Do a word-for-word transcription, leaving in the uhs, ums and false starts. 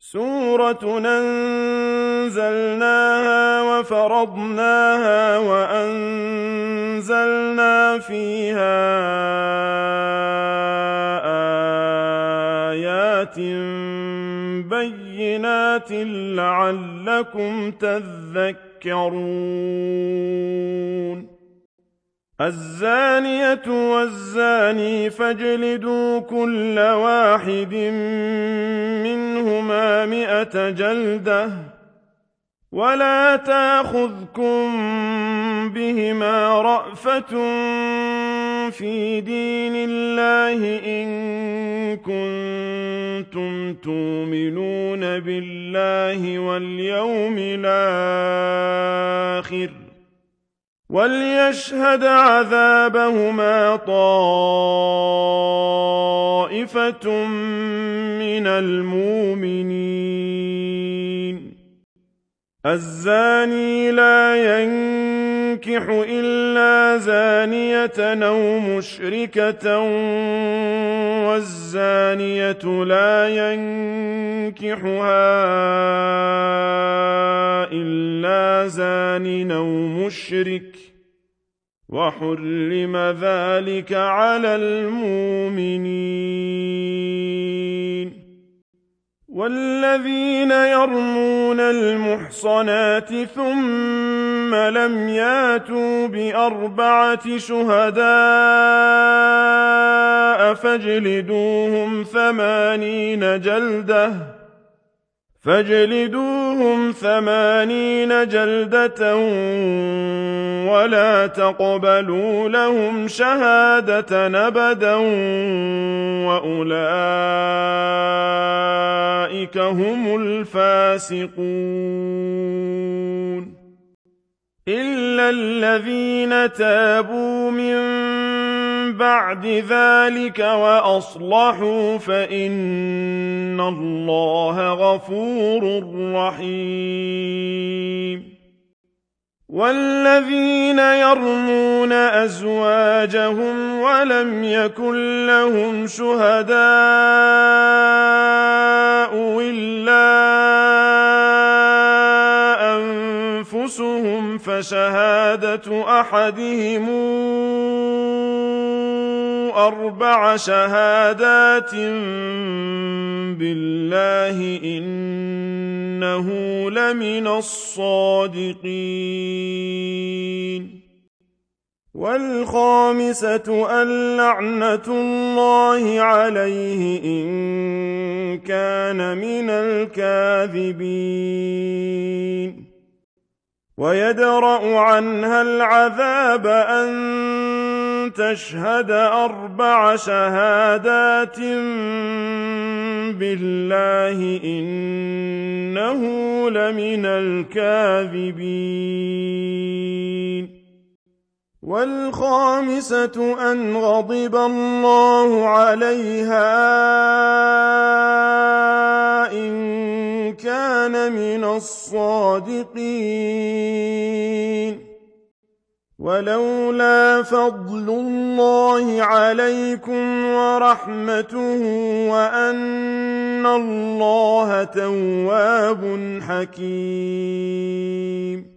سورة أنزلناها وفرضناها وأنزلنا فيها آيات بينات لعلكم تذكرون الزانية والزاني فاجلدوا كل واحد منهما مئة جلدة ولا تأخذكم بهما رأفة في دين الله إن كنتم تؤمنون بالله واليوم الآخر وليشهد عذابهما طائفة من المؤمنين الزاني لا ينكح إلا زانية أو مشركة والزانية لا ينكحها إلا زان أو مشرك وحرم ذلك على المؤمنين والذين يرمون المحصنات ثم لم ياتوا بأربعة شهداء فاجلدوهم ثمانين جلدة فاجلدوهم ثمانين جلدة ولا تقبلوا لهم شهادة أبدا وأولئك هم الفاسقون إلا الذين تابوا من بعد ذلك وأصلحوا فإن الله غفور رحيم والذين يرمون أزواجهم ولم يكن لهم شهداء إلا أنفسهم فشهادة أحدهم أربع شهادات بالله إنه لمن الصادقين والخامسة اللعنة الله عليه إن كان من الكاذبين ويدرأ عنها العذاب أن تشهد أربع شهادات بالله إنه لمن الكاذبين والخامسة أن غضب الله عليها إن كان من الصادقين ولولا فضل الله عليكم ورحمته وأن الله تواب حكيم